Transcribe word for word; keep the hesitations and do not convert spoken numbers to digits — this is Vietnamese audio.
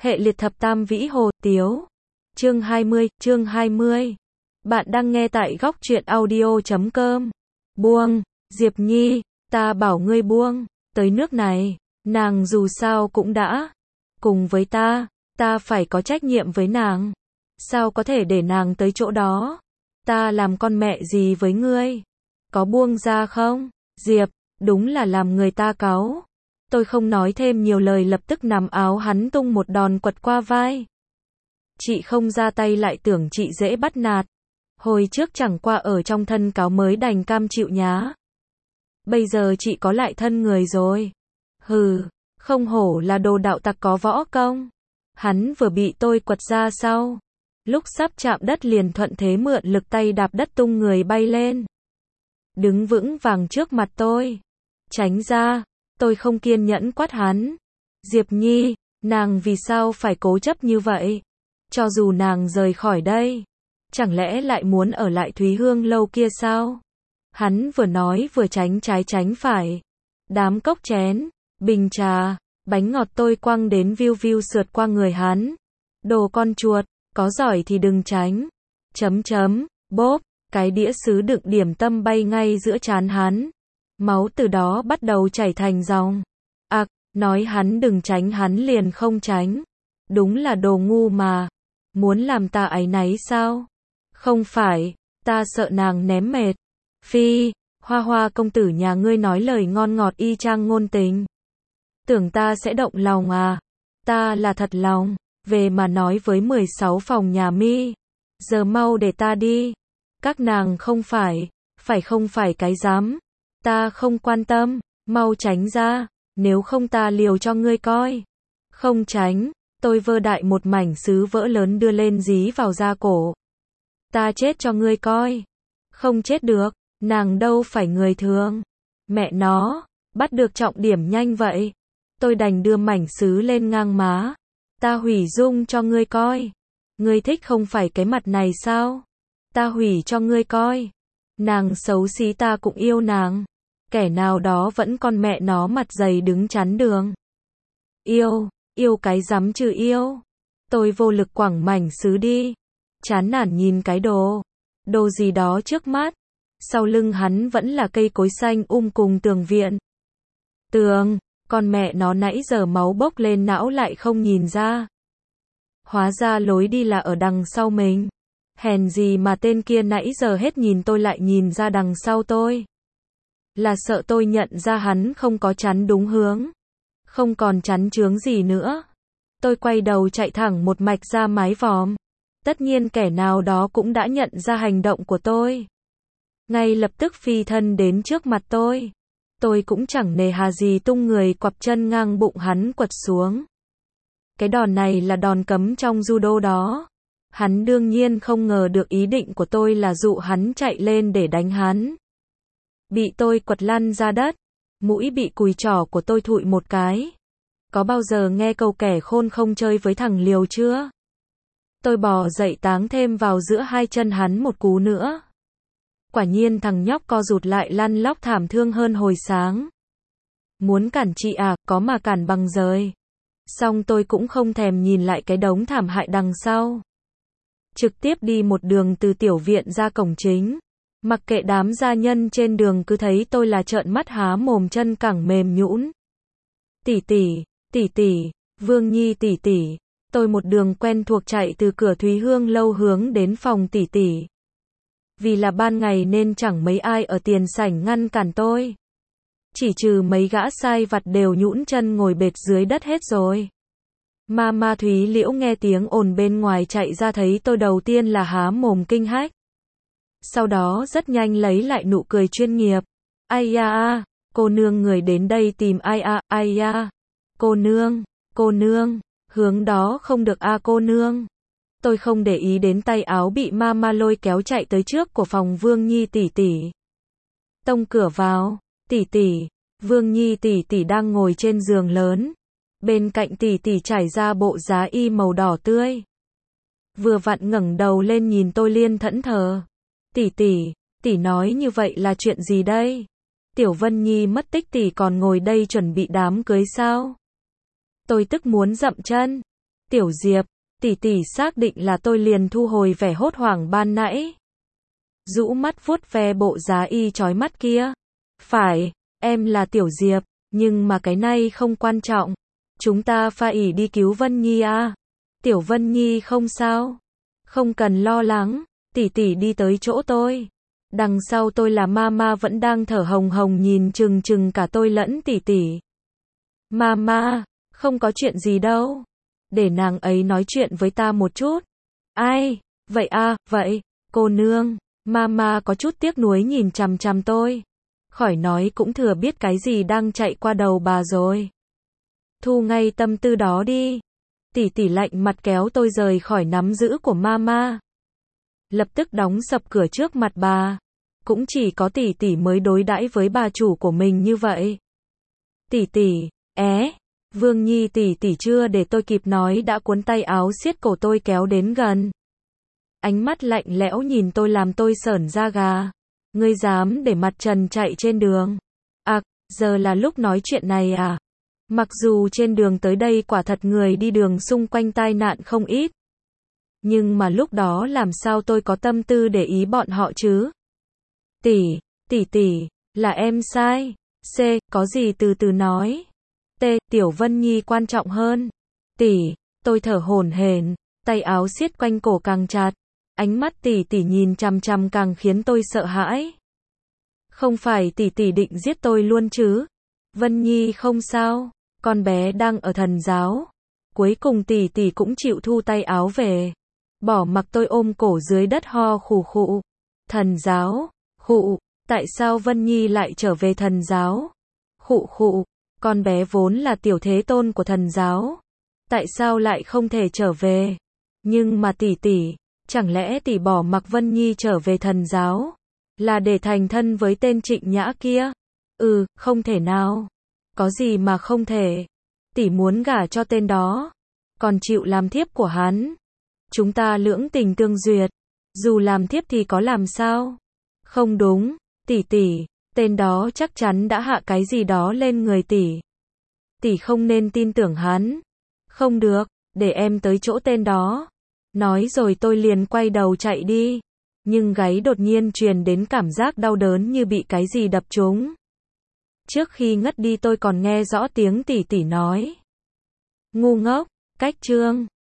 Hệ liệt thập tam vĩ hồ tiếu. Chương hai mươi, chương hai mươi. Bạn đang nghe tại góc truyện audio chấm com. Buông, Diệp Nhi, ta bảo ngươi buông, tới nước này, nàng dù sao cũng đã cùng với ta, ta phải có trách nhiệm với nàng. Sao có thể để nàng tới chỗ đó? Ta làm con mẹ gì với ngươi? Có buông ra không? Diệp, đúng là làm người ta cáu. Tôi không nói thêm nhiều lời, lập tức nắm áo hắn tung một đòn quật qua vai. Chị không ra tay lại tưởng chị dễ bắt nạt. Hồi trước chẳng qua ở trong thân cáo mới đành cam chịu nhá. Bây giờ chị có lại thân người rồi. Hừ, không hổ là đồ đạo tặc có võ công. Hắn vừa bị tôi quật ra sau. Lúc sắp chạm đất liền thuận thế mượn lực tay đạp đất tung người bay lên. Đứng vững vàng trước mặt tôi. Tránh ra, tôi không kiên nhẫn quát hắn. Diệp Nhi, nàng vì sao phải cố chấp như vậy? Cho dù nàng rời khỏi đây, chẳng lẽ lại muốn ở lại Thúy Hương lâu kia sao? Hắn vừa nói vừa tránh trái tránh phải. Đám cốc chén, bình trà, bánh ngọt tôi quăng đến viu viu sượt qua người hắn. Đồ con chuột, có giỏi thì đừng tránh. Chấm chấm, bốp, cái đĩa sứ đựng điểm tâm bay ngay giữa trán hắn. Máu từ đó bắt đầu chảy thành dòng. Ặc, nói hắn đừng tránh hắn liền không tránh. Đúng là đồ ngu mà. Muốn làm ta áy náy sao? Không phải, ta sợ nàng ném mệt. Phi, Hoa Hoa công tử nhà ngươi nói lời ngon ngọt y chang ngôn tình. Tưởng ta sẽ động lòng à? Ta là thật lòng. Về mà nói với mười sáu phòng nhà mi. Giờ mau để ta đi. Các nàng không phải, phải không phải cái dám. Ta không quan tâm, mau tránh ra, nếu không ta liều cho ngươi coi. Không tránh, tôi vơ đại một mảnh sứ vỡ lớn đưa lên dí vào da cổ. Ta chết cho ngươi coi. Không chết được, nàng đâu phải người thường. Mẹ nó, bắt được trọng điểm nhanh vậy. Tôi đành đưa mảnh sứ lên ngang má. Ta hủy dung cho ngươi coi. Ngươi thích không phải cái mặt này sao? Ta hủy cho ngươi coi. Nàng xấu xí ta cũng yêu nàng. Kẻ nào đó vẫn con mẹ nó mặt dày đứng chắn đường. Yêu, yêu cái rắm chứ yêu. Tôi vô lực quẳng mảnh sứ đi. Chán nản nhìn cái đồ. Đồ gì đó trước mắt. Sau lưng hắn vẫn là cây cối xanh um cùng tường viện. Tường, con mẹ nó nãy giờ máu bốc lên não lại không nhìn ra. Hóa ra lối đi là ở đằng sau mình. Hèn gì mà tên kia nãy giờ hết nhìn tôi lại nhìn ra đằng sau tôi. Là sợ tôi nhận ra hắn không có chắn đúng hướng. Không còn chắn chướng gì nữa. Tôi quay đầu chạy thẳng một mạch ra mái vòm. Tất nhiên kẻ nào đó cũng đã nhận ra hành động của tôi. Ngay lập tức phi thân đến trước mặt tôi. Tôi cũng chẳng nề hà gì tung người quặp chân ngang bụng hắn quật xuống. Cái đòn này là đòn cấm trong judo đó. Hắn đương nhiên không ngờ được ý định của tôi là dụ hắn chạy lên để đánh hắn. Bị tôi quật lăn ra đất. Mũi bị cùi trỏ của tôi thụi một cái. Có bao giờ nghe câu kẻ khôn không chơi với thằng liều chưa? Tôi bò dậy táng thêm vào giữa hai chân hắn một cú nữa. Quả nhiên thằng nhóc co rụt lại lăn lóc thảm thương hơn hồi sáng. Muốn cản chị à, có mà cản bằng rời. Xong tôi cũng không thèm nhìn lại cái đống thảm hại đằng sau. Trực tiếp đi một đường từ tiểu viện ra cổng chính. Mặc kệ đám gia nhân trên đường cứ thấy tôi là trợn mắt há mồm chân cẳng mềm nhũn. Tỷ tỷ, tỷ tỷ, Vương Nhi tỷ tỷ. Tôi một đường quen thuộc chạy từ cửa Thúy Hương lâu hướng đến phòng tỷ tỷ. Vì là ban ngày nên chẳng mấy ai ở tiền sảnh ngăn cản tôi. Chỉ trừ mấy gã sai vặt đều nhũn chân ngồi bệt dưới đất hết rồi. Ma ma Thúy Liễu nghe tiếng ồn bên ngoài chạy ra thấy tôi đầu tiên là há mồm kinh hách. Sau đó rất nhanh lấy lại nụ cười chuyên nghiệp. Ai da a, cô nương người đến đây tìm ai a, ai da. Cô nương, cô nương, hướng đó không được a cô nương. Tôi không để ý đến tay áo bị ma ma lôi kéo chạy tới trước của phòng Vương Nhi tỷ tỷ. Tông cửa vào, tỷ tỷ, Vương Nhi tỷ tỷ đang ngồi trên giường lớn. Bên cạnh tỷ tỷ trải ra bộ giá y màu đỏ tươi. Vừa vặn ngẩng đầu lên nhìn tôi liên thẫn thờ. Tỷ tỷ, tỷ nói như vậy là chuyện gì đây? Tiểu Vân Nhi mất tích tỷ còn ngồi đây chuẩn bị đám cưới sao? Tôi tức muốn dậm chân. Tiểu Diệp, tỷ tỷ xác định là tôi liền thu hồi vẻ hốt hoảng ban nãy. Rũ mắt vuốt ve bộ giá y chói mắt kia. Phải, em là Tiểu Diệp, nhưng mà cái này không quan trọng. Chúng ta phải đi cứu Vân Nhi à. Tiểu Vân Nhi không sao. Không cần lo lắng, tỷ tỷ đi tới chỗ tôi. Đằng sau tôi là Mama vẫn đang thở hồng hồng nhìn chừng chừng cả tôi lẫn tỷ tỷ. Mama, không có chuyện gì đâu. Để nàng ấy nói chuyện với ta một chút. Ai, vậy à, vậy, cô nương. Mama có chút tiếc nuối nhìn chằm chằm tôi. Khỏi nói cũng thừa biết cái gì đang chạy qua đầu bà rồi. Thu ngay tâm tư đó đi. Tỷ tỷ lạnh mặt kéo tôi rời khỏi nắm giữ của Mama. Lập tức đóng sập cửa trước mặt bà. Cũng chỉ có tỷ tỷ mới đối đãi với bà chủ của mình như vậy. Tỷ tỷ, é, Vương Nhi tỷ tỷ chưa để tôi kịp nói đã cuốn tay áo siết cổ tôi kéo đến gần. Ánh mắt lạnh lẽo nhìn tôi làm tôi sởn da gà. Ngươi dám để mặt trần chạy trên đường? À, giờ là lúc nói chuyện này à? Mặc dù trên đường tới đây quả thật người đi đường xung quanh tai nạn không ít. Nhưng mà lúc đó làm sao tôi có tâm tư để ý bọn họ chứ? Tỷ, tỷ tỷ, là em sai. C, có gì từ từ nói. T, Tiểu Vân Nhi quan trọng hơn. Tỷ, tôi thở hổn hển, tay áo siết quanh cổ càng chặt. Ánh mắt tỷ tỷ nhìn chằm chằm càng khiến tôi sợ hãi. Không phải tỷ tỷ định giết tôi luôn chứ? Vân Nhi không sao, con bé đang ở thần giáo. Cuối cùng tỷ tỷ cũng chịu thu tay áo về. Bỏ mặc tôi ôm cổ dưới đất ho khủ khụ. Thần giáo, khụ, tại sao Vân Nhi lại trở về thần giáo? Khụ khụ, con bé vốn là tiểu thế tôn của thần giáo. Tại sao lại không thể trở về? Nhưng mà tỷ tỷ, chẳng lẽ tỷ bỏ mặc Vân Nhi trở về thần giáo? Là để thành thân với tên Trịnh Nhã kia? Ừ, không thể nào. Có gì mà không thể. Tỷ muốn gả cho tên đó. Còn chịu làm thiếp của hắn. Chúng ta lưỡng tình tương duyệt. Dù làm thiếp thì có làm sao? Không đúng, tỷ tỷ, tên đó chắc chắn đã hạ cái gì đó lên người tỷ. Tỷ không nên tin tưởng hắn. Không được, để em tới chỗ tên đó. Nói rồi tôi liền quay đầu chạy đi. Nhưng gáy đột nhiên truyền đến cảm giác đau đớn như bị cái gì đập trúng. Trước khi ngất đi tôi còn nghe rõ tiếng tỷ tỷ nói. Ngu ngốc, cách chương.